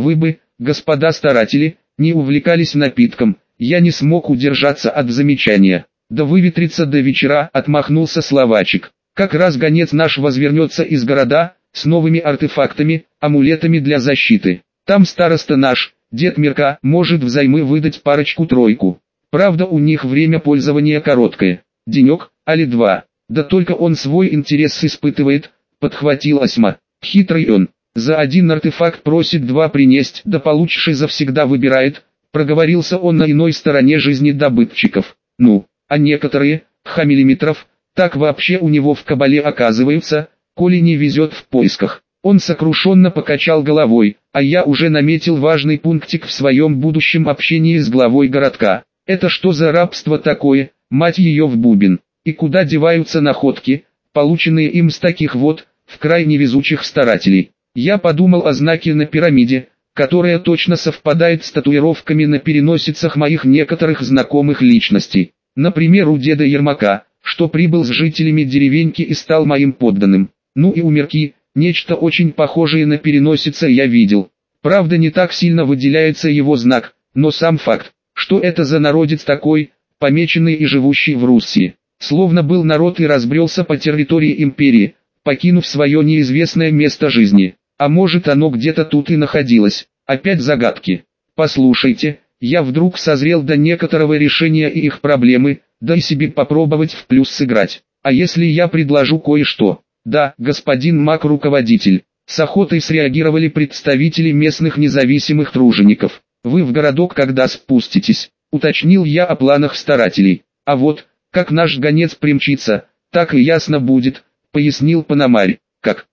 Вы бы, господа старатели, не увлекались напитком. Я не смог удержаться от замечания. Да выветрится до вечера, отмахнулся словачек. Как раз гонец наш возвернется из города, с новыми артефактами, амулетами для защиты. Там староста наш, дед Мирка, может взаймы выдать парочку-тройку. Правда, у них время пользования короткое. Денек, али два. Да только он свой интерес испытывает, подхватил Осьма. Хитрый он. За один артефакт просит два принесть, да получше завсегда выбирает. Проговорился он на иной стороне жизни добытчиков. Ну, а некоторые, хамилиметров, так вообще у него в кабале оказываются, коли не везет в поисках. Он сокрушенно покачал головой, а я уже наметил важный пунктик в своем будущем общении с главой городка. Это что за рабство такое, мать ее в бубен? И куда деваются находки, полученные им с таких вот, в крайне везучих старателей? Я подумал о знаке на пирамиде, которая точно совпадает с татуировками на переносицах моих некоторых знакомых личностей. Например, у деда Ермака, что прибыл с жителями деревеньки и стал моим подданным. Ну и у Мирки, нечто очень похожее на переносице я видел. Правда, не так сильно выделяется его знак, но сам факт, что это за народец такой, помеченный и живущий в Руси. Словно был народ и разбрелся по территории империи, покинув свое неизвестное место жизни. А может, оно где-то тут и находилось. Опять загадки. Послушайте, я вдруг созрел до некоторого решения и их проблемы, да и себе попробовать в плюс сыграть. А если я предложу кое-что? Да, господин маг-руководитель. С охотой среагировали представители местных независимых тружеников. Вы в городок когда спуститесь? Уточнил я о планах старателей. А вот, как наш гонец примчится, так и ясно будет, пояснил Пономарь. Как?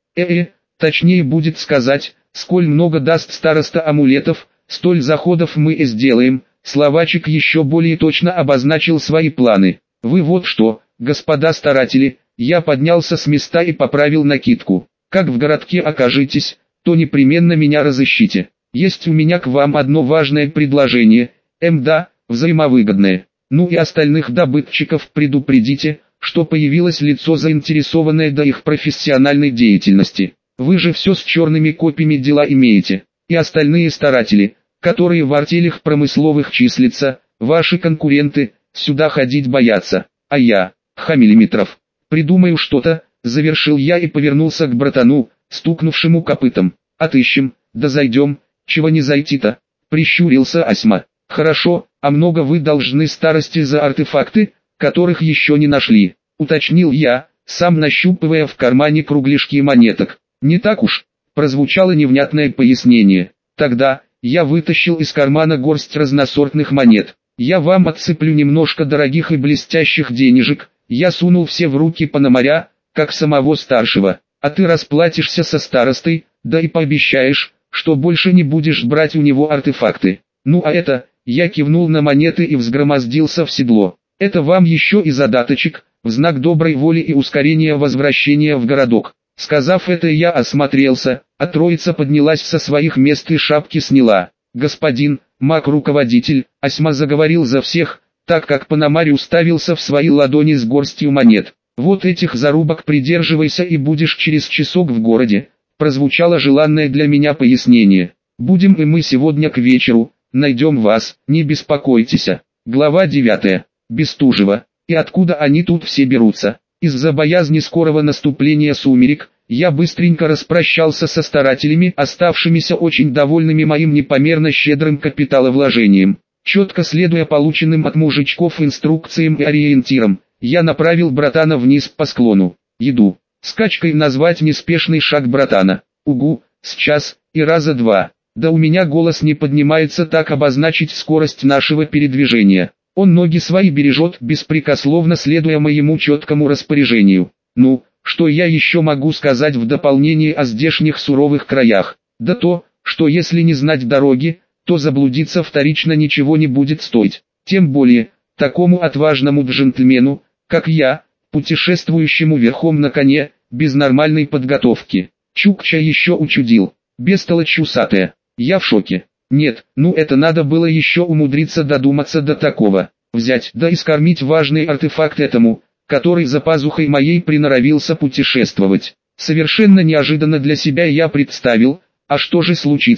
Точнее будет сказать, сколь много даст староста амулетов, столь заходов мы и сделаем. Словачек еще более точно обозначил свои планы. Вы вот что, господа старатели, я поднялся с места и поправил накидку. Как в городке окажетесь, то непременно меня разыщите. Есть у меня к вам одно важное предложение, да, взаимовыгодное. Ну и остальных добытчиков предупредите, что появилось лицо заинтересованное до их профессиональной деятельности. Вы же все с черными копьями дела имеете. И остальные старатели, которые в артелях промысловых числятся, ваши конкуренты, сюда ходить боятся. А я, хамилиметров, придумаю что-то, завершил я и повернулся к братану, стукнувшему копытом. Отыщем, да зайдем, чего не зайти-то, прищурился Осьма. Хорошо, а много вы должны старости за артефакты, которых еще не нашли, уточнил я, сам нащупывая в кармане кругляшки монеток. Не так уж, прозвучало невнятное пояснение. Тогда, я вытащил из кармана горсть разносортных монет. Я вам отсыплю немножко дорогих и блестящих денежек, я сунул все в руки Пономаря, как самого старшего. А ты расплатишься со старостой, да и пообещаешь, что больше не будешь брать у него артефакты. Ну а это, я кивнул на монеты и взгромоздился в седло. Это вам еще и задаточек, в знак доброй воли и ускорения возвращения в городок. Сказав это, я осмотрелся, а троица поднялась со своих мест и шапки сняла. Господин, маг-руководитель, Осьма заговорил за всех, так как Пономарь уставился в свои ладони с горстью монет. Вот этих зарубок придерживайся и будешь через часок в городе. Прозвучало желанное для меня пояснение. Будем и мы сегодня к вечеру, найдем вас, не беспокойтесь. Глава 9. Бестужева. И откуда они тут все берутся? Из-за боязни скорого наступления сумерек, я быстренько распрощался со старателями, оставшимися очень довольными моим непомерно щедрым капиталовложением. Четко следуя полученным от мужичков инструкциям и ориентирам, я направил братана вниз по склону. Еду. Скачкой назвать неспешный шаг братана. Угу, сейчас, и раза два. Да у меня голос не поднимается так обозначить скорость нашего передвижения. Он ноги свои бережет, беспрекословно следуя моему четкому распоряжению. Ну, что я еще могу сказать в дополнение о здешних суровых краях? Да то, что если не знать дороги, то заблудиться вторично ничего не будет стоить. Тем более, такому отважному джентльмену, как я, путешествующему верхом на коне, без нормальной подготовки. Чукча еще учудил. Бестолочь усатая. Я в шоке. Нет, ну это надо было еще умудриться додуматься до такого. Взять да и скормить важный артефакт этому, который за пазухой моей приноровился путешествовать. Совершенно неожиданно для себя я представил, а что же случится,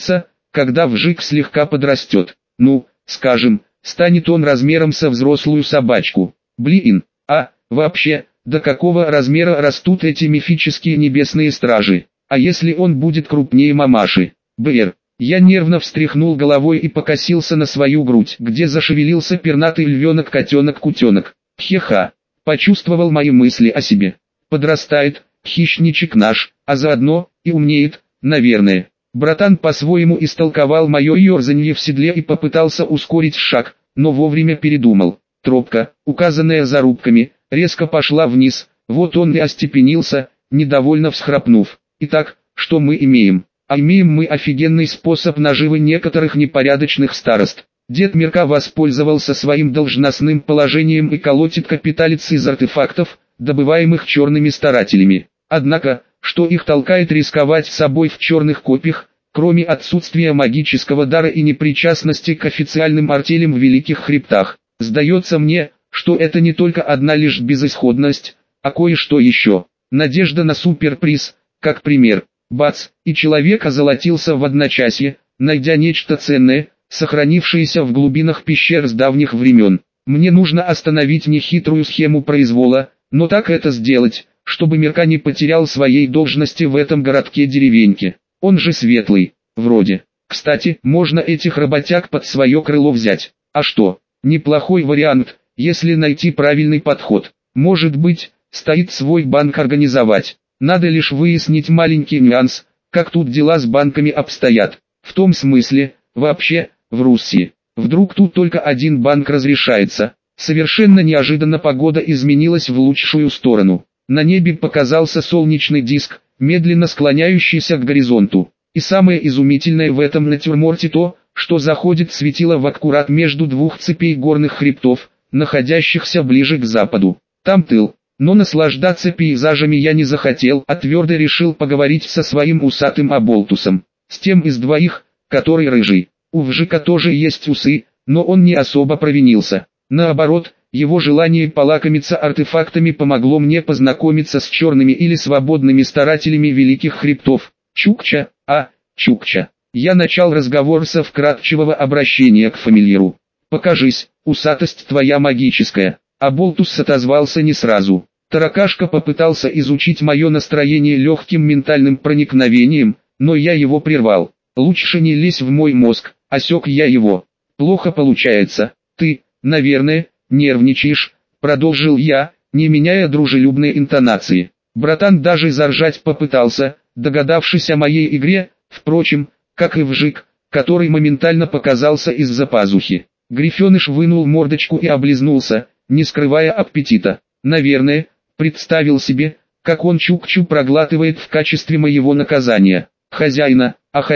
когда вжик слегка подрастет. Ну, скажем, станет он размером со взрослую собачку. Блин, вообще, до какого размера растут эти мифические небесные стражи? А если он будет крупнее мамаши? Бр. Я нервно встряхнул головой и покосился на свою грудь, где зашевелился пернатый львенок-котенок-кутенок. Хеха. Почувствовал мои мысли о себе. Подрастает, хищничек наш, а заодно и умнеет, наверное. Братан по-своему истолковал мое ерзанье в седле и попытался ускорить шаг, но вовремя передумал. Тропка, указанная зарубками, резко пошла вниз, вот он и остепенился, недовольно всхрапнув. Итак, что мы имеем? А имеем мы офигенный способ наживы некоторых непорядочных старост. Дед Мирка воспользовался своим должностным положением и колотит капиталец из артефактов, добываемых черными старателями. Однако, что их толкает рисковать собой в черных копиях, кроме отсутствия магического дара и непричастности к официальным артелям в Великих Хребтах? Сдается мне, что это не только одна лишь безысходность, а кое-что еще. Надежда на суперприз, как пример. Бац, и человек озолотился в одночасье, найдя нечто ценное, сохранившееся в глубинах пещер с давних времен. Мне нужно остановить нехитрую схему произвола, но так это сделать, чтобы Мирка не потерял своей должности в этом городке-деревеньке. Он же светлый, вроде. Кстати, можно этих работяг под свое крыло взять. А что, неплохой вариант, если найти правильный подход. Может быть, стоит свой банк организовать. Надо лишь выяснить маленький нюанс, как тут дела с банками обстоят. В том смысле, вообще, в Руси. Вдруг тут только один банк разрешается. Совершенно неожиданно погода изменилась в лучшую сторону. На небе показался солнечный диск, медленно склоняющийся к горизонту. И самое изумительное в этом натюрморте то, что заходит светило в аккурат между двух цепей горных хребтов, находящихся ближе к западу. Там тыл. Но наслаждаться пейзажами я не захотел, а твердо решил поговорить со своим усатым оболтусом. С тем из двоих, который рыжий. У Вжика тоже есть усы, но он не особо провинился. Наоборот, его желание полакомиться артефактами помогло мне познакомиться с черными или свободными старателями Великих Хребтов. Чукча, Чукча. Я начал разговор со вкратчивого обращения к фамильяру. «Покажись, усатость твоя магическая». Оболтус отозвался не сразу. Таракашка попытался изучить мое настроение легким ментальным проникновением, но я его прервал. «Лучше не лезь в мой мозг», — осек я его. «Плохо получается. Ты, наверное, нервничаешь», — продолжил я, не меняя дружелюбной интонации. Братан даже заржать попытался, догадавшись о моей игре, впрочем, как и Вжик, который моментально показался из-за пазухи. Грифеныш вынул мордочку и облизнулся, не скрывая аппетита. Наверное, представил себе, как он чукчу проглатывает в качестве моего наказания. Хозяина.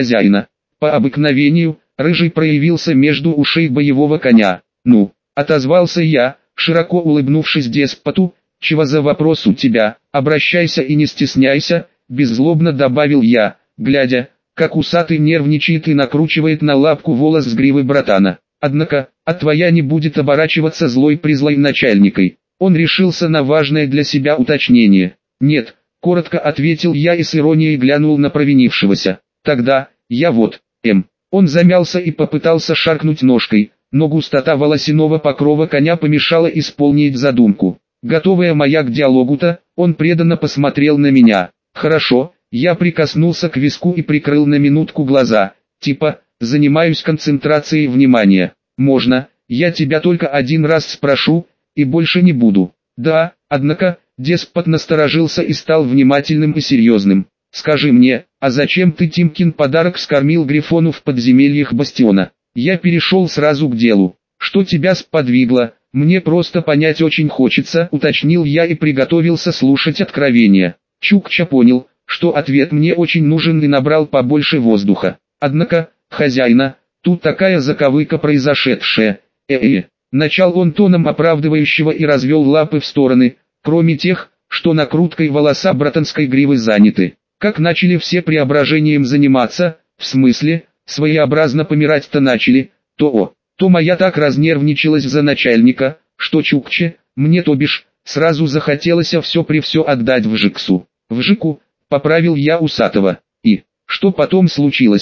По обыкновению, рыжий проявился между ушей боевого коня. «Ну», — отозвался я, широко улыбнувшись деспоту, «чего за вопрос у тебя, обращайся и не стесняйся», — беззлобно добавил я, глядя, как усатый нервничает и накручивает на лапку волос с гривы братана. Однако, твоя не будет оборачиваться злой-призлой начальникой. Он решился на важное для себя уточнение. «Нет», — коротко ответил я и с иронией глянул на провинившегося. «Тогда, я вот, Он замялся и попытался шаркнуть ножкой, но густота волосяного покрова коня помешала исполнить задумку. Готовая моя к диалогу-то, он преданно посмотрел на меня. «Хорошо», я прикоснулся к виску и прикрыл на минутку глаза, типа, занимаюсь концентрацией внимания. «Можно, я тебя только один раз спрошу, и больше не буду». «Да», однако, деспот насторожился и стал внимательным и серьезным. «Скажи мне, а зачем ты Тимкин подарок скормил Грифону в подземельях Бастиона?» Я перешел сразу к делу. «Что тебя сподвигло? Мне просто понять очень хочется», уточнил я и приготовился слушать откровения. Чукча понял, что ответ мне очень нужен и набрал побольше воздуха. «Однако, хозяина, тут такая заковыка произошедшая. Начал он тоном оправдывающего и развел лапы в стороны, кроме тех, что накруткой волоса братанской гривы заняты. Как начали все преображением заниматься, в смысле, своеобразно помирать-то начали, то моя так разнервничалась за начальника, что Чукче, мне то бишь, сразу захотелось все при все отдать Вжиксу. Вжику, поправил я усатого. И, что потом случилось?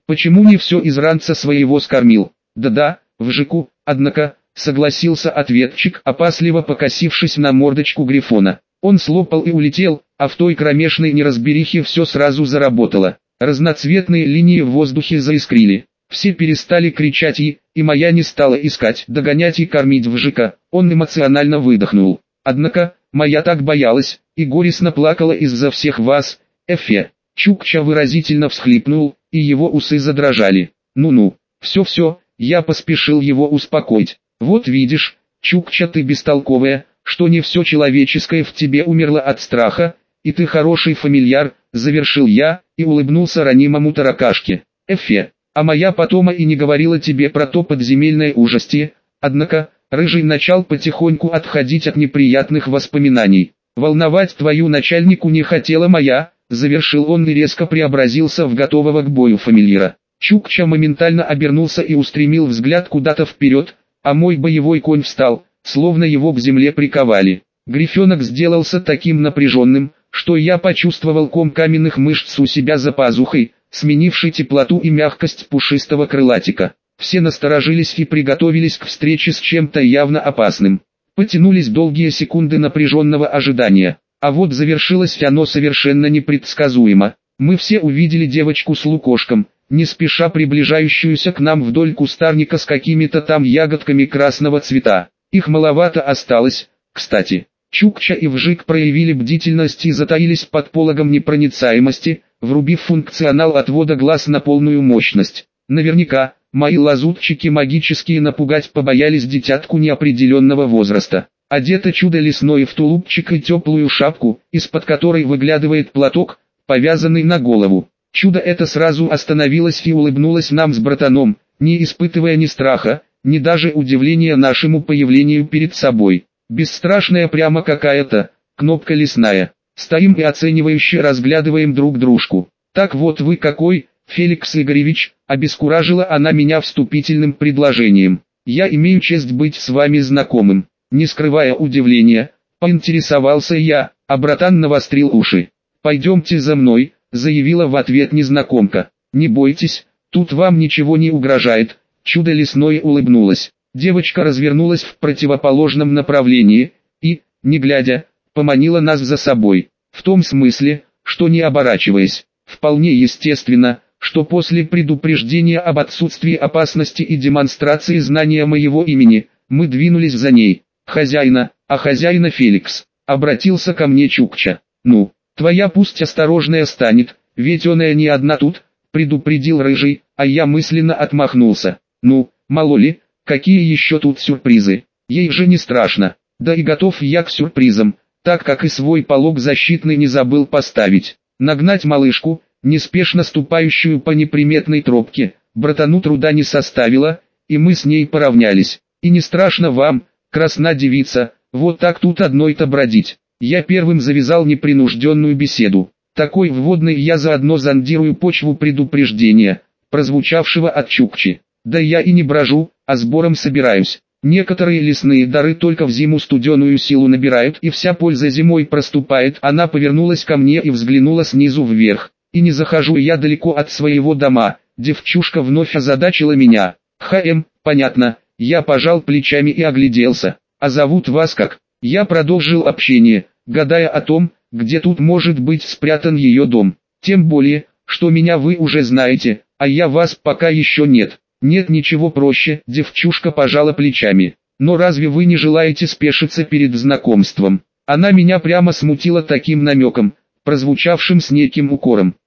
Почему не все из ранца своего скормил? Да-да, в ЖКу, однако, согласился ответчик, опасливо покосившись на мордочку Грифона. Он слопал и улетел, а в той кромешной неразберихе все сразу заработало. Разноцветные линии в воздухе заискрили. Все перестали кричать и моя не стала искать, догонять и кормить в ЖК. Он эмоционально выдохнул. Однако, моя так боялась, и горестно плакала из-за всех вас, Эфе. Чукча выразительно всхлипнул, и его усы задрожали. Ну-ну, все-все, я поспешил его успокоить. Вот видишь, Чукча, ты бестолковая, что не все человеческое в тебе умерло от страха, и ты хороший фамильяр, завершил я, и улыбнулся ранимому таракашке. Эфе, а моя потома и не говорила тебе про то подземельное ужастие, однако, рыжий начал потихоньку отходить от неприятных воспоминаний. Волновать твою начальнику не хотела моя, завершил он и резко преобразился в готового к бою фамильяра. Чукча моментально обернулся и устремил взгляд куда-то вперед, а мой боевой конь встал, словно его к земле приковали. Грифенок сделался таким напряженным, что я почувствовал ком каменных мышц у себя за пазухой, сменивший теплоту и мягкость пушистого крылатика. Все насторожились и приготовились к встрече с чем-то явно опасным. Потянулись долгие секунды напряженного ожидания. А вот завершилось оно совершенно непредсказуемо. Мы все увидели девочку с лукошком, не спеша приближающуюся к нам вдоль кустарника с какими-то там ягодками красного цвета. Их маловато осталось, кстати. Чукча и Вжик проявили бдительность и затаились под пологом непроницаемости, врубив функционал отвода глаз на полную мощность. Наверняка, мои лазутчики магические напугать побоялись дитятку неопределенного возраста. Одето чудо лесное в тулупчик и теплую шапку, из-под которой выглядывает платок, повязанный на голову. Чудо это сразу остановилось и улыбнулось нам с братаном, не испытывая ни страха, ни даже удивления нашему появлению перед собой. Бесстрашная прямо какая-то, кнопка лесная. Стоим и оценивающе разглядываем друг дружку. Так вот вы какой, Феликс Игоревич, обескуражила она меня вступительным предложением. Я имею честь быть с вами знакомым. Не скрывая удивления, поинтересовался я, а братан навострил уши. «Пойдемте за мной», — заявила в ответ незнакомка. «Не бойтесь, тут вам ничего не угрожает», — чудо лесное улыбнулась. Девочка развернулась в противоположном направлении и, не глядя, поманила нас за собой. В том смысле, что не оборачиваясь. Вполне естественно, что после предупреждения об отсутствии опасности и демонстрации знания моего имени, мы двинулись за ней. «Хозяина, а хозяина Феликс», — обратился ко мне Чукча. «Ну, твоя пусть осторожная станет, ведь она не одна тут», — предупредил Рыжий, а я мысленно отмахнулся. «Ну, мало ли, какие еще тут сюрпризы, ей же не страшно, да и готов я к сюрпризам, так как и свой полог защитный не забыл поставить. Нагнать малышку, неспешно ступающую по неприметной тропке, братану труда не составило, и мы с ней поравнялись. И не страшно вам, красна девица, вот так тут одной-то бродить». Я первым завязал непринужденную беседу. Такой вводной я заодно зондирую почву предупреждения, прозвучавшего от Чукчи. Да я и не брожу, а сбором собираюсь. Некоторые лесные дары только в зиму студеную силу набирают, и вся польза зимой проступает. Она повернулась ко мне и взглянула снизу вверх. И не захожу я далеко от своего дома. Девчушка вновь озадачила меня. Понятно. Я пожал плечами и огляделся. А зовут вас как? Я продолжил общение, гадая о том, где тут может быть спрятан ее дом. Тем более, что меня вы уже знаете, а я вас пока еще нет. Нет ничего проще, девчушка пожала плечами. Но разве вы не желаете спешиться перед знакомством? Она меня прямо смутила таким намеком, прозвучавшим с неким укором.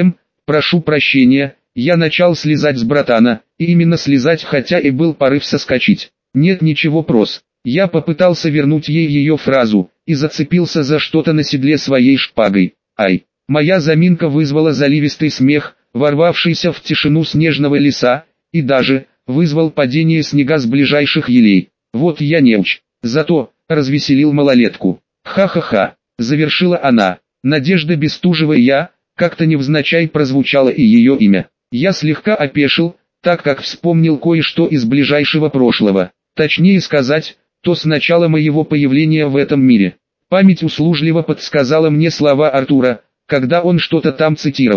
Прошу прощения, я начал слезать с братана, и именно слезать, хотя и был порыв соскочить. Нет ничего прос. Я попытался вернуть ей ее фразу, и зацепился за что-то на седле своей шпагой. Ай! Моя заминка вызвала заливистый смех, ворвавшийся в тишину снежного леса, и даже вызвал падение снега с ближайших елей. Вот я неуч, зато развеселил малолетку. Ха-ха-ха, завершила она. Надежда Бестужева. Как-то невзначай прозвучало и ее имя. Я слегка опешил, так как вспомнил кое-что из ближайшего прошлого. Точнее сказать, то с начала моего появления в этом мире. Память услужливо подсказала мне слова Артура, когда он что-то там цитировал.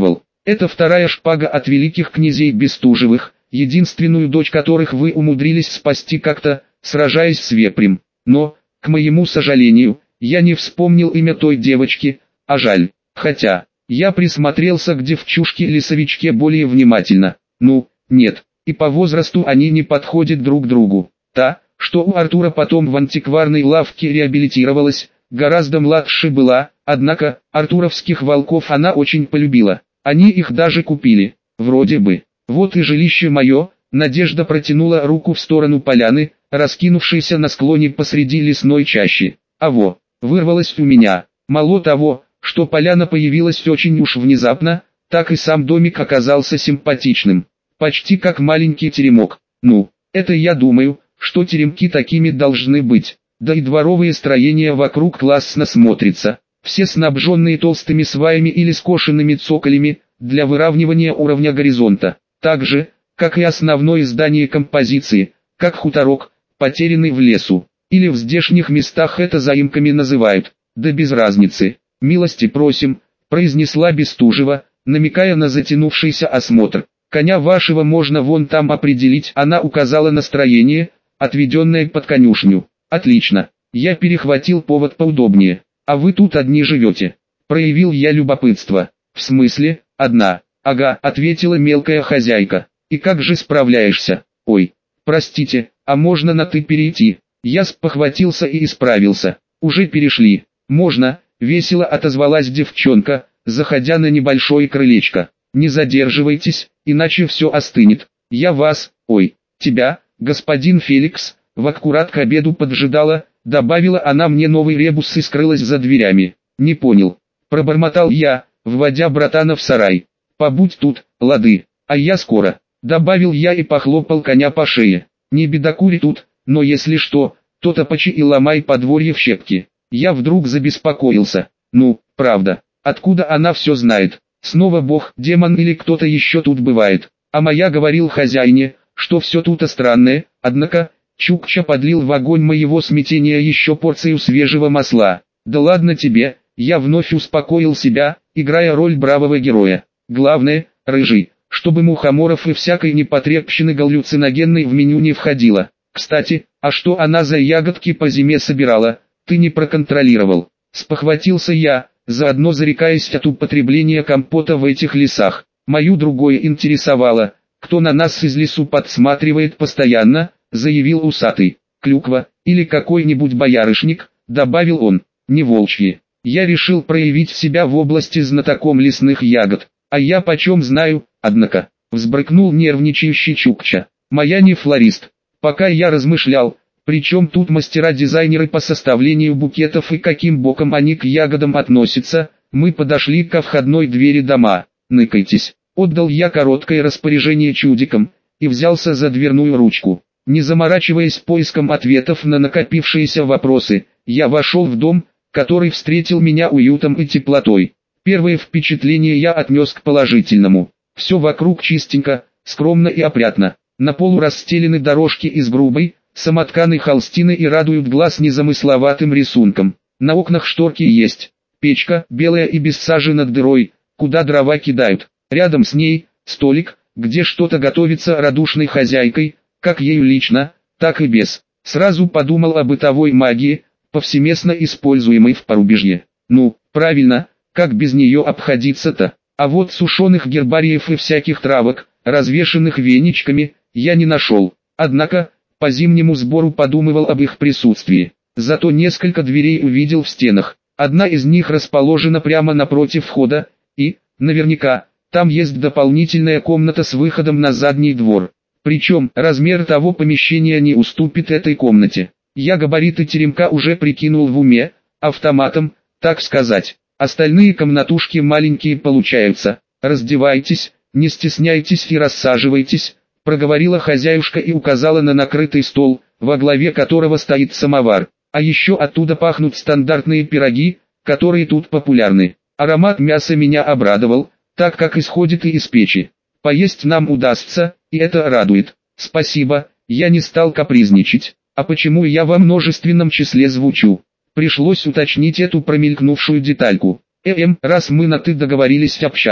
Это вторая шпага от великих князей Бестужевых, единственную дочь которых вы умудрились спасти как-то, сражаясь с вепрем. Но, к моему сожалению, я не вспомнил имя той девочки, а жаль. Хотя, я присмотрелся к девчушке-лесовичке более внимательно. Ну, нет, и по возрасту они не подходят друг другу. Та, что у Артура потом в антикварной лавке реабилитировалась, гораздо младше была, однако, артуровских волков она очень полюбила. Они их даже купили, вроде бы. Вот и жилище мое. Надежда протянула руку в сторону поляны, раскинувшейся на склоне посреди лесной чащи. А во, вырвалось у меня. Мало того, что поляна появилась очень уж внезапно, так и сам домик оказался симпатичным. Почти как маленький теремок. Ну, это я думаю, что теремки такими должны быть. Да и дворовые строения вокруг классно смотрятся. Все снабженные толстыми сваями или скошенными цоколями, для выравнивания уровня горизонта. Так же, как и основное здание композиции, как хуторок, потерянный в лесу. Или в здешних местах это заимками называют. Да без разницы. «Милости просим», произнесла Бестужева, намекая на затянувшийся осмотр. «Коня вашего можно вон там определить». Она указала на строение, отведенное под конюшню. «Отлично. Я перехватил повод поудобнее. А вы тут одни живете?» Проявил я любопытство. «В смысле, одна?» «Ага», ответила мелкая хозяйка. «И как же справляешься?» «Ой, простите, а можно на «ты» перейти?» Я спохватился и исправился. «Уже перешли». «Можно», весело отозвалась девчонка, заходя на небольшое крылечко. «Не задерживайтесь, иначе все остынет. Я вас, тебя, господин Феликс, в аккурат к обеду поджидала», добавила она мне новый ребус и скрылась за дверями. «Не понял», пробормотал я, вводя братана в сарай. «Побудь тут, лады, а я скоро», добавил я и похлопал коня по шее. «Не бедокури тут, но если что, то топачи и ломай подворье в щепки». Я вдруг забеспокоился. Ну, правда, откуда она все знает? Снова бог, демон или кто-то еще тут бывает. А моя говорил хозяине, что все тут странное, однако, Чукча подлил в огонь моего смятения еще порцию свежего масла. Да ладно тебе, я вновь успокоил себя, играя роль бравого героя. Главное, рыжий, чтобы мухоморов и всякой непотребщины галлюциногенной в меню не входило. Кстати, а что она за ягодки по зиме собирала? Ты не проконтролировал. Спохватился я, заодно зарекаясь от употребления компота в этих лесах. Мою другое интересовало, кто на нас из лесу подсматривает постоянно, заявил усатый. Клюква, или какой-нибудь боярышник, добавил он, не волчьи. Я решил проявить себя в области знатоком лесных ягод. А я почем знаю, однако, взбрыкнул нервничающий Чукча. Моя не флорист. Пока я размышлял, причем тут мастера-дизайнеры по составлению букетов и каким боком они к ягодам относятся, мы подошли ко входной двери дома. «Ныкайтесь», отдал я короткое распоряжение чудикам, и взялся за дверную ручку. Не заморачиваясь поиском ответов на накопившиеся вопросы, я вошел в дом, который встретил меня уютом и теплотой. Первое впечатление я отнес к положительному. Все вокруг чистенько, скромно и опрятно. На полу расстелены дорожки из грубой, самотканой холстины и радуют глаз незамысловатым рисунком. На окнах шторки есть. Печка, белая и без сажи над дырой, куда дрова кидают. Рядом с ней, столик, где что-то готовится радушной хозяйкой, как ею лично, так и без. Сразу подумал о бытовой магии, повсеместно используемой в порубежье. Ну, правильно, как без нее обходиться-то? А вот сушеных гербариев и всяких травок, развешанных веничками, я не нашел. Однако, по зимнему сбору подумывал об их присутствии. Зато несколько дверей увидел в стенах. Одна из них расположена прямо напротив входа, и, наверняка, там есть дополнительная комната с выходом на задний двор. Причем, размер того помещения не уступит этой комнате. Я габариты теремка уже прикинул в уме, автоматом, так сказать. Остальные комнатушки маленькие получаются. Раздевайтесь, не стесняйтесь и рассаживайтесь, проговорила хозяюшка и указала на накрытый стол, во главе которого стоит самовар. А еще оттуда пахнут стандартные пироги, которые тут популярны. Аромат мяса меня обрадовал, так как исходит и из печи. Поесть нам удастся, и это радует. Спасибо, я не стал капризничать. А почему я во множественном числе звучу? Пришлось уточнить эту промелькнувшую детальку. Раз мы на «ты» договорились общаться,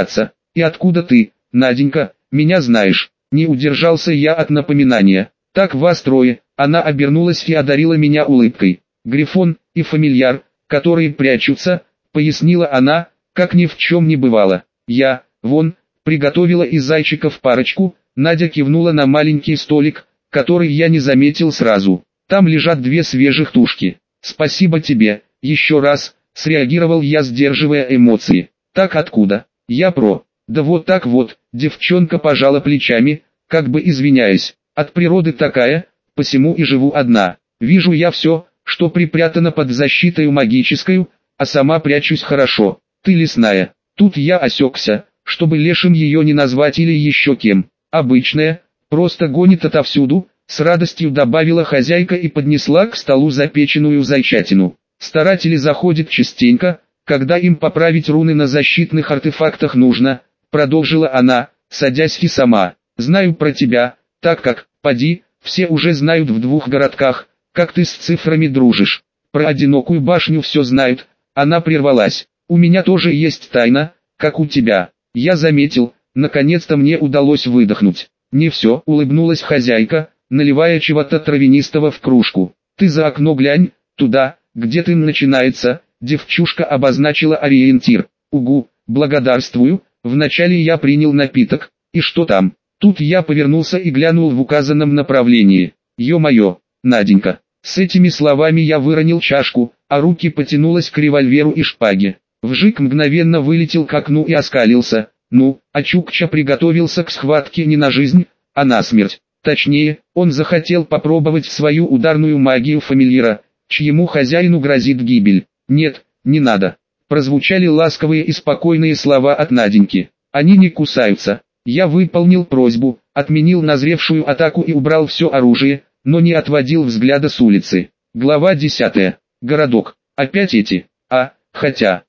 И откуда ты, Наденька, меня знаешь? Не удержался я от напоминания. Так вас трое. Она обернулась и одарила меня улыбкой. Грифон и фамильяр, которые прячутся, пояснила она, как ни в чем не бывало. Я, вон, приготовила из зайчиков парочку. Надя кивнула на маленький столик, который я не заметил сразу. Там лежат две свежих тушки. Спасибо тебе, еще раз, среагировал я, сдерживая эмоции. Так откуда? Я про. Да вот так вот, девчонка пожала плечами, как бы извиняясь. От природы такая, посему и живу одна. Вижу я все, что припрятано под защитой магической, а сама прячусь хорошо. Ты лесная. Тут я осекся, чтобы лешим ее не назвать или еще кем. Обычная, просто гонит отовсюду, с радостью добавила хозяйка и поднесла к столу запеченную зайчатину. Старатели заходят частенько, когда им поправить руны на защитных артефактах нужно, продолжила она, садясь и сама. Знаю про тебя, так как, поди, все уже знают в двух городках, как ты с цифрами дружишь. Про одинокую башню все знают. Она прервалась. У меня тоже есть тайна, как у тебя. Я заметил, наконец-то мне удалось выдохнуть. Не все, улыбнулась хозяйка, наливая чего-то травянистого в кружку. Ты за окно глянь, туда, где ты начинается. Девчушка обозначила ориентир. Угу, благодарствую. Вначале я принял напиток. И что там? Тут я повернулся и глянул в указанном направлении. Ё-моё, Наденька. С этими словами я выронил чашку, а руки потянулась к револьверу и шпаге. Вжик мгновенно вылетел к окну и оскалился. Ну, а Чукча приготовился к схватке не на жизнь, а на смерть. Точнее, он захотел попробовать свою ударную магию фамильяра, чьему хозяину грозит гибель. Нет, не надо. Прозвучали ласковые и спокойные слова от Наденьки. Они не кусаются. Я выполнил просьбу, отменил назревшую атаку и убрал все оружие, но не отводил взгляда с улицы. Глава 10. Городок. Опять эти. Хотя,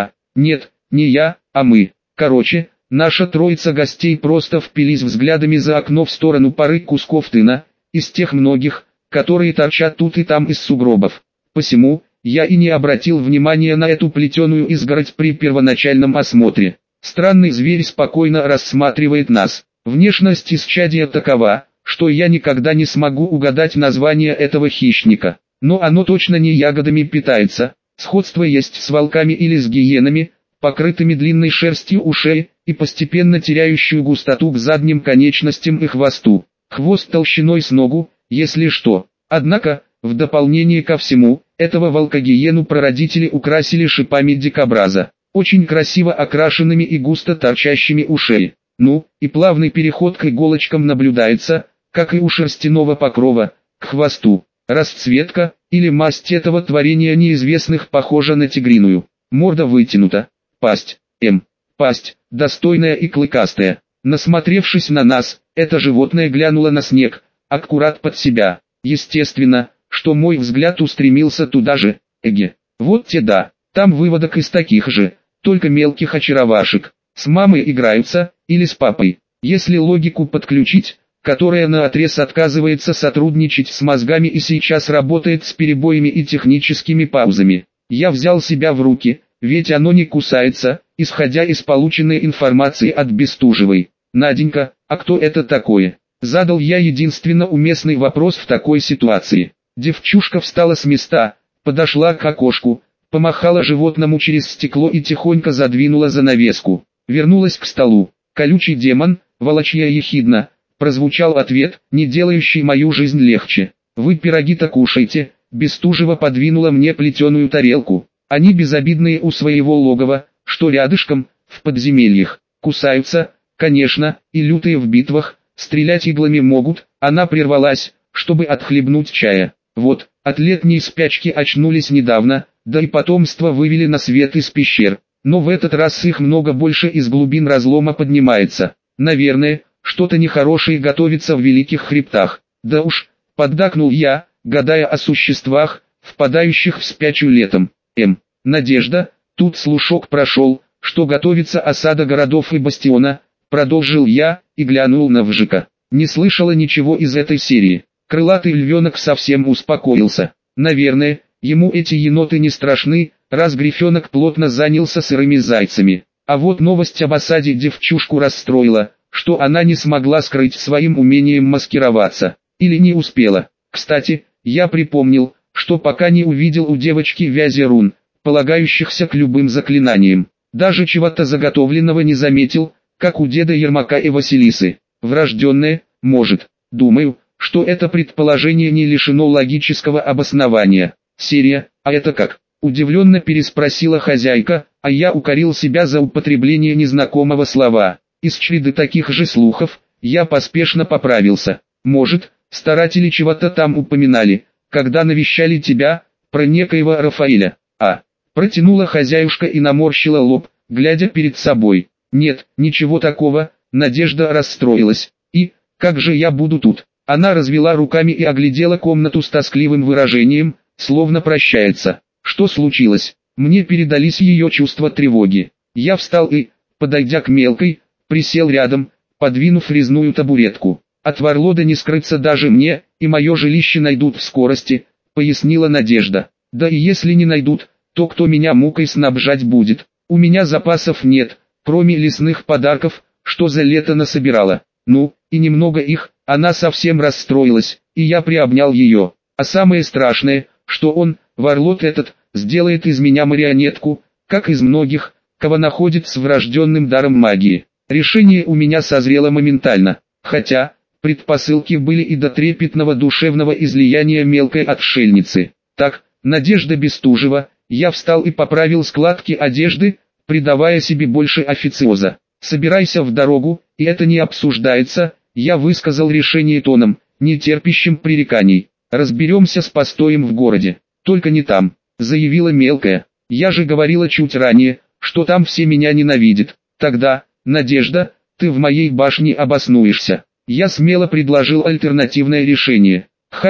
нет, не я, а мы. Короче, наша троица гостей просто впились взглядами за окно в сторону пары кусков тына, из тех многих, которые торчат тут и там из сугробов. Посему, я и не обратил внимания на эту плетеную изгородь при первоначальном осмотре. Странный зверь спокойно рассматривает нас. Внешность исчадия такова, что я никогда не смогу угадать название этого хищника. Но оно точно не ягодами питается. Сходство есть с волками или с гиенами, покрытыми длинной шерстью у шеи и постепенно теряющую густоту к задним конечностям и хвосту. Хвост толщиной с ногу, если что. Однако, в дополнение ко всему, этого волка-гиену прародители украсили шипами дикобраза, очень красиво окрашенными и густо торчащими у шеи. Ну, и плавный переход к иголочкам наблюдается, как и у шерстяного покрова, к хвосту. Расцветка, или масть этого творения неизвестных похожа на тигриную. Морда вытянута. Пасть. Пасть, достойная и клыкастая. Насмотревшись на нас, это животное глянуло на снег, аккурат под себя. Естественно, что мой взгляд устремился туда же. Вот те да, там выводок из таких же, только мелких очаровашек. С мамой играются, или с папой. Если логику подключить, которая наотрез отказывается сотрудничать с мозгами и сейчас работает с перебоями и техническими паузами. Я взял себя в руки, ведь оно не кусается, исходя из полученной информации от Бестужевой. «Наденька, а кто это такое?» Задал я единственно уместный вопрос в такой ситуации. Девчушка встала с места, подошла к окошку, помахала животному через стекло и тихонько задвинула занавеску. Вернулась к столу. «Колючий демон», волочья ехидно, прозвучал ответ, не делающий мою жизнь легче. «Вы пироги-то кушайте», Бестужева подвинула мне плетеную тарелку. «Они безобидные у своего логова, что рядышком, в подземельях. Кусаются, конечно, и лютые в битвах, стрелять иглами могут». Она прервалась, чтобы отхлебнуть чая. Вот, от летней спячки очнулись недавно, да и потомство вывели на свет из пещер. Но в этот раз их много больше из глубин разлома поднимается. Наверное, что-то нехорошее готовится в великих хребтах. Да уж, поддакнул я, гадая о существах, впадающих в спячку летом. Надежда, тут слушок прошел, что готовится осада городов и бастиона, продолжил я, и глянул на Вжика. Не слышала ничего из этой серии. Крылатый львенок совсем успокоился. Наверное, ему эти еноты не страшны, раз грифенок плотно занялся сырыми зайцами. А вот новость об осаде девчушку расстроила, что она не смогла скрыть своим умением маскироваться. Или не успела. Кстати, я припомнил, что пока не увидел у девочки вязи рун, полагающихся к любым заклинаниям. Даже чего-то заготовленного не заметил, как у деда Ермака и Василисы. Врожденное, может. Думаю, что это предположение не лишено логического обоснования. Серия, а это как? Удивленно переспросила хозяйка, а я укорил себя за употребление незнакомого слова. Из череды таких же слухов, я поспешно поправился. Может, старатели чего-то там упоминали, когда навещали тебя, про некоего Рафаэля. Протянула хозяюшка и наморщила лоб, глядя перед собой. Нет, ничего такого, Надежда расстроилась. И, как же я буду тут? Она развела руками и оглядела комнату с тоскливым выражением, словно прощается. Что случилось? Мне передались ее чувства тревоги. Я встал и, подойдя к мелкой, присел рядом, подвинув резную табуретку. От Варлода не скрыться даже мне, и мое жилище найдут в скорости, пояснила Надежда. Да и если не найдут, то кто меня мукой снабжать будет? У меня запасов нет, кроме лесных подарков, что за лето насобирала. Ну, и немного их, она совсем расстроилась, и я приобнял ее. А самое страшное, что он, Варлод этот, сделает из меня марионетку, как из многих, кого находит с врожденным даром магии. Решение у меня созрело моментально, хотя, предпосылки были и до трепетного душевного излияния мелкой отшельницы. Так, Надежда Бестужева, я встал и поправил складки одежды, придавая себе больше официоза. «Собирайся в дорогу, и это не обсуждается», я высказал решение тоном, не терпящим пререканий. «Разберемся с постоем в городе, только не там», заявила мелкая. «Я же говорила чуть ранее, что там все меня ненавидят. Тогда, Надежда, ты в моей башне обоснуешься». Я смело предложил альтернативное решение.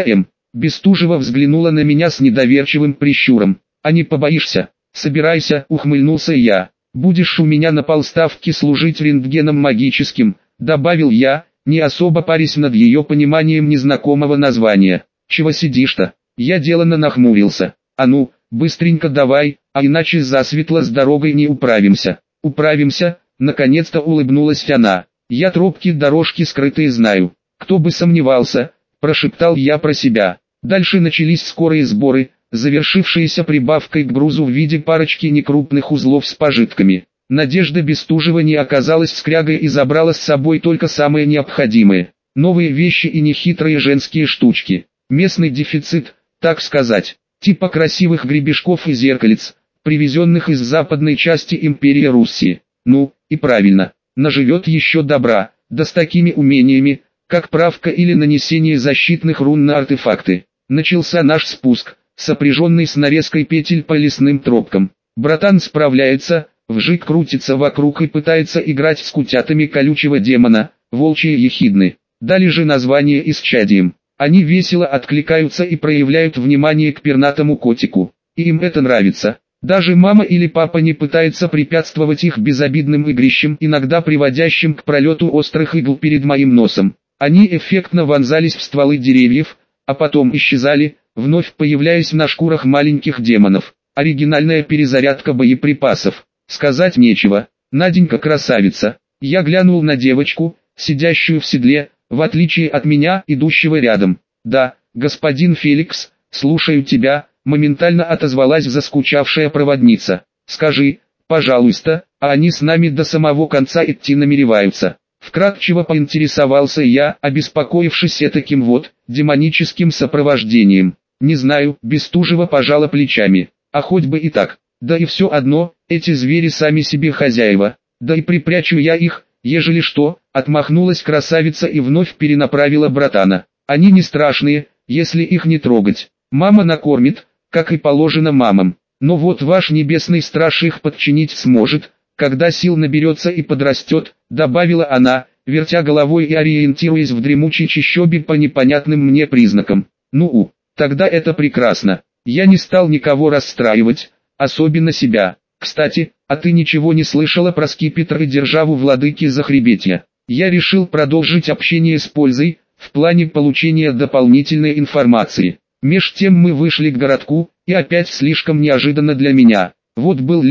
Бестужева взглянула на меня с недоверчивым прищуром. «А не побоишься?» «Собирайся», ухмыльнулся я. «Будешь у меня на полставки служить рентгеном магическим», добавил я, не особо парясь над ее пониманием незнакомого названия. «Чего сидишь-то?» Я деланно нахмурился. «А ну, быстренько давай, а иначе засветло с дорогой не управимся». «Управимся», наконец-то улыбнулась она. «Я тропки дорожки скрытые знаю». «Кто бы сомневался», прошептал я про себя. Дальше начались скорые сборы, завершившиеся прибавкой к грузу в виде парочки некрупных узлов с пожитками. Надежда Бестужева не оказалась скрягой и забрала с собой только самое необходимое. Новые вещи и нехитрые женские штучки. Местный дефицит, так сказать. Типа красивых гребешков и зеркалец, привезенных из западной части империи Руссии. Ну, и правильно, наживет еще добра, да с такими умениями, как правка или нанесение защитных рун на артефакты. Начался наш спуск, сопряженный с нарезкой петель по лесным тропкам. Братан справляется, вжик крутится вокруг и пытается играть с кутятами колючего демона, волчьи ехидны. Дали же название исчадием. Они весело откликаются и проявляют внимание к пернатому котику. И им это нравится. Даже мама или папа не пытается препятствовать их безобидным игрищам, иногда приводящим к пролету острых игл перед моим носом. Они эффектно вонзались в стволы деревьев, а потом исчезали, вновь появляясь на шкурах маленьких демонов. Оригинальная перезарядка боеприпасов. Сказать нечего. Наденька красавица. Я глянул на девочку, сидящую в седле, в отличие от меня, идущего рядом. «Да, господин Феликс, слушаю тебя», моментально отозвалась заскучавшая проводница. «Скажи, пожалуйста, а они с нами до самого конца идти намереваются?» Вкратчиво поинтересовался я, обеспокоившись таким вот, демоническим сопровождением. «Не знаю», Бестужева пожала плечами. «А хоть бы и так. Да и все одно, эти звери сами себе хозяева. Да и припрячу я их, ежели что», отмахнулась красавица и вновь перенаправила братана. «Они не страшные, если их не трогать. Мама накормит, как и положено мамам. Но вот ваш небесный страж их подчинить сможет, когда сил наберется и подрастет», добавила она, вертя головой и ориентируясь в дремучей чащобе по непонятным мне признакам. «Ну, тогда это прекрасно. Я не стал никого расстраивать, особенно себя. Кстати, а ты ничего не слышала про скипетр и державу владыки Захребетья?» Я решил продолжить общение с пользой, в плане получения дополнительной информации. Меж тем мы вышли к городку, и опять слишком неожиданно для меня. Вот был лес,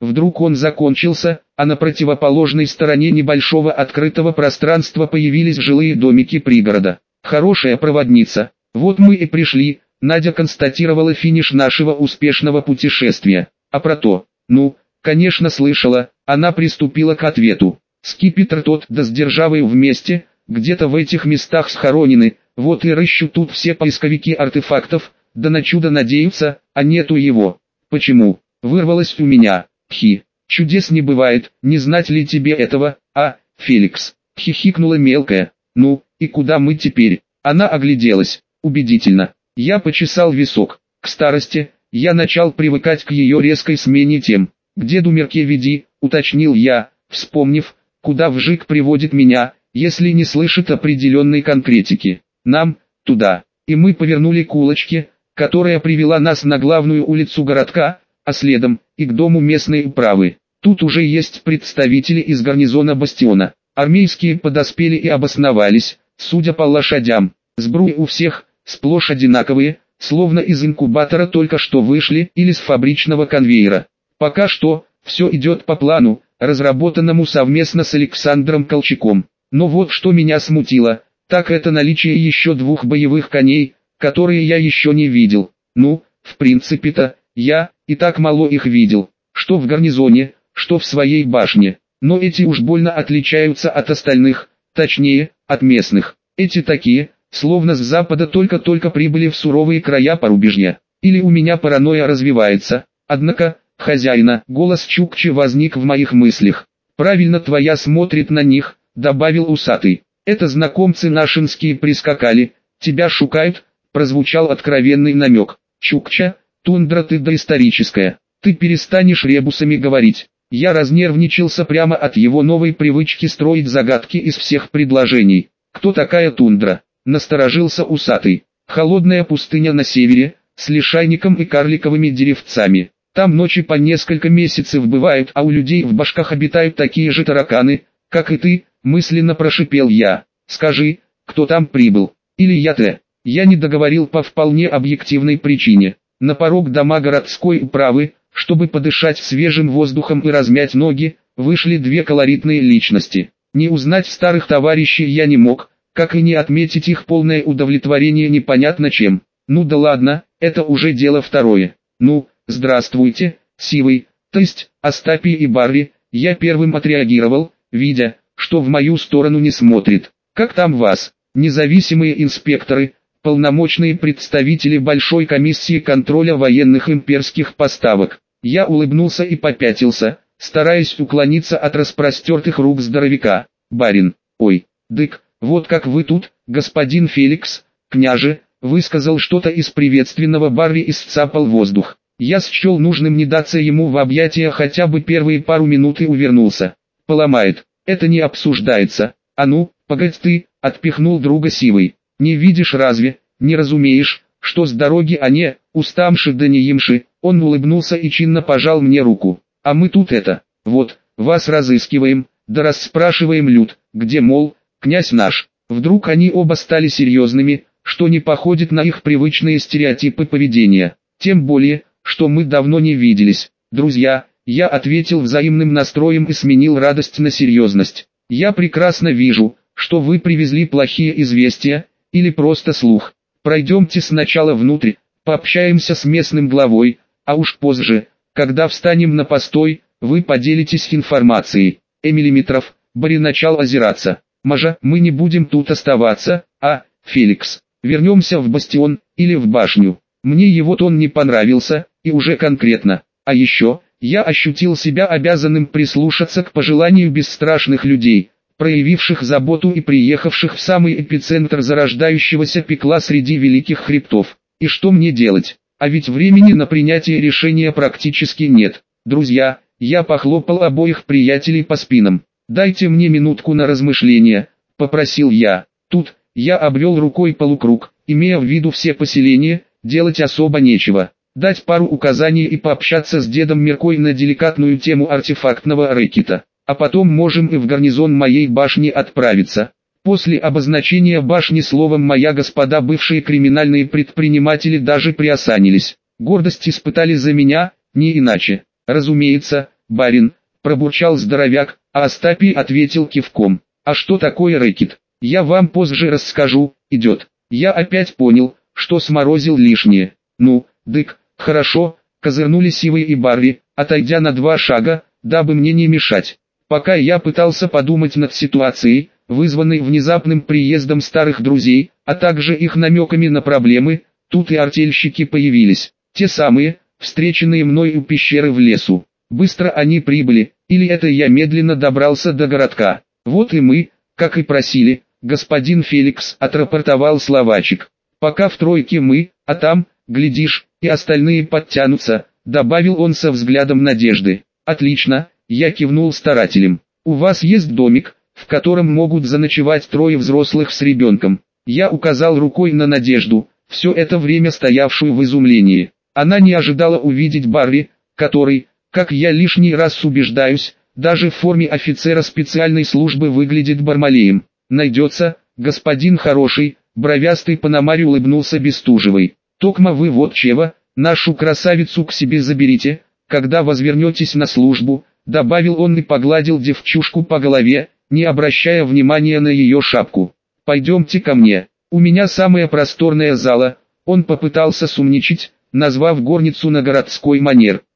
Вдруг он закончился, а на противоположной стороне небольшого открытого пространства появились жилые домики пригорода. Хорошая проводница. Вот мы и пришли. Надя констатировала финиш нашего успешного путешествия. А про то, ну, конечно слышала. Она приступила к ответу. Скипетр тот да с державой вместе, где-то в этих местах схоронены. Вот и рыщут тут все поисковики артефактов, да на чудо надеются, а нету его. Почему? Вырвалось у меня. Пхи, чудес не бывает, не знать ли тебе этого, а, Феликс? Хихикнула мелкая. Ну, и куда мы теперь? Она огляделась. Убедительно. Я почесал висок. К старости, я начал привыкать к ее резкой смене тем. К деду Мерке веди, уточнил я, вспомнив, куда вжик приводит меня, если не слышит определенной конкретики. Нам, туда. И мы повернули к улочке, которая привела нас на главную улицу городка, а следом и к дому местной управы. Тут уже есть представители из гарнизона бастиона. Армейские подоспели и обосновались, судя по лошадям. Сбруи у всех, сплошь одинаковые, словно из инкубатора только что вышли или с фабричного конвейера. Пока что, все идет по плану, разработанному совместно с Александром Колчаком. Но вот что меня смутило, так это наличие еще 2 боевых коней, которые я еще не видел. Ну, в принципе-то, я и так мало их видел, что в гарнизоне, что в своей башне. Но эти уж больно отличаются от остальных, точнее, от местных. Эти такие, словно с запада только-только прибыли в суровые края порубежья. Или у меня паранойя развивается. Однако, хозяина, голос Чукчи возник в моих мыслях. Правильно твоя смотрит на них, добавил усатый. Это знакомцы нашинские прискакали, тебя шукают, прозвучал откровенный намек. Чукча, тундра ты доисторическая, ты перестанешь ребусами говорить. Я разнервничался прямо от его новой привычки строить загадки из всех предложений. Кто такая тундра? Насторожился усатый. Холодная пустыня на севере, с лишайником и карликовыми деревцами. Там ночи по несколько месяцев бывают, а у людей в башках обитают такие же тараканы, как и ты, мысленно прошипел я. Скажи, кто там прибыл? Или я-то? Я не договорил по вполне объективной причине. На порог дома городской управы, чтобы подышать свежим воздухом и размять ноги, вышли 2 колоритные личности. Не узнать старых товарищей я не мог, как и не отметить их полное удовлетворение непонятно чем. Ну да ладно, это уже дело второе. Ну, здравствуйте, Сивый, то есть, Остапий и Барри, я первым отреагировал, видя, что в мою сторону не смотрит. Как там вас, независимые инспекторы, полномочные представители Большой комиссии контроля военных имперских поставок? Я улыбнулся и попятился, стараясь уклониться от распростертых рук здоровяка. Барин, ой, дык, вот как вы тут, господин Феликс, княже, высказал что-то из приветственного Барри и сцапал воздух. Я счел нужным не даться ему в объятия хотя бы первые пару минут и увернулся. Поломает, это не обсуждается. А ну, погодь ты, отпихнул друга Сивый. Не видишь разве, не разумеешь, что с дороги они, устамши да не имши. Он улыбнулся и чинно пожал мне руку. А мы тут это, вот, вас разыскиваем, да расспрашиваем люд, где, мол, князь наш. Вдруг они оба стали серьезными, что не походит на их привычные стереотипы поведения. Тем более, что мы давно не виделись. Друзья, я ответил взаимным настроем и сменил радость на серьезность. Я прекрасно вижу, что вы привезли плохие известия, или просто слух. Пройдемте сначала внутрь, пообщаемся с местным главой, а уж позже, когда встанем на постой, вы поделитесь информацией. Миллиметров, Барри начал озираться. Мажа, мы не будем тут оставаться, а, Феликс, вернемся в бастион, или в башню. Мне его тон не понравился, и уже конкретно. А еще, я ощутил себя обязанным прислушаться к пожеланию бесстрашных людей, проявивших заботу и приехавших в самый эпицентр зарождающегося пекла среди великих хребтов. И что мне делать? А ведь времени на принятие решения практически нет. Друзья, я похлопал обоих приятелей по спинам. «Дайте мне минутку на размышление», — попросил я. Тут, я обвел рукой полукруг, имея в виду все поселения, делать особо нечего. Дать пару указаний и пообщаться с дедом Меркой на деликатную тему артефактного рэкета. А потом можем и в гарнизон моей башни отправиться. После обозначения башни словом «моя господа» бывшие криминальные предприниматели даже приосанились. Гордость испытали за меня, не иначе. Разумеется, барин», – пробурчал здоровяк, а Остапий ответил кивком. «А что такое рэкет? Я вам позже расскажу, идет». Я опять понял, что сморозил лишнее. «Ну, дык, хорошо», – козырнули Сивый и Барри, отойдя на 2 шага, дабы мне не мешать. Пока я пытался подумать над ситуацией, вызванной внезапным приездом старых друзей, а также их намеками на проблемы, тут и артельщики появились. Те самые, встреченные мной у пещеры в лесу. Быстро они прибыли, или это я медленно добрался до городка. «Вот и мы, как и просили, господин Феликс», – отрапортовал словачек. «Пока в тройке мы, а там, глядишь, и остальные подтянутся», – добавил он со взглядом надежды. «Отлично», – я кивнул старателям. «У вас есть домик, в котором могут заночевать 3 взрослых с ребенком?» Я указал рукой на Надежду, все это время стоявшую в изумлении. Она не ожидала увидеть Барри, который, как я лишний раз убеждаюсь, даже в форме офицера специальной службы выглядит Бармалеем. «Найдется, господин хороший», – бровястый Пономарь улыбнулся Бестужевой. «Токма вы вот чего, нашу красавицу к себе заберите, когда возвернетесь на службу», – добавил он и погладил девчушку по голове, не обращая внимания на ее шапку. «Пойдемте ко мне, у меня самая просторная зала», – он попытался сумничать, назвав горницу на городской манер.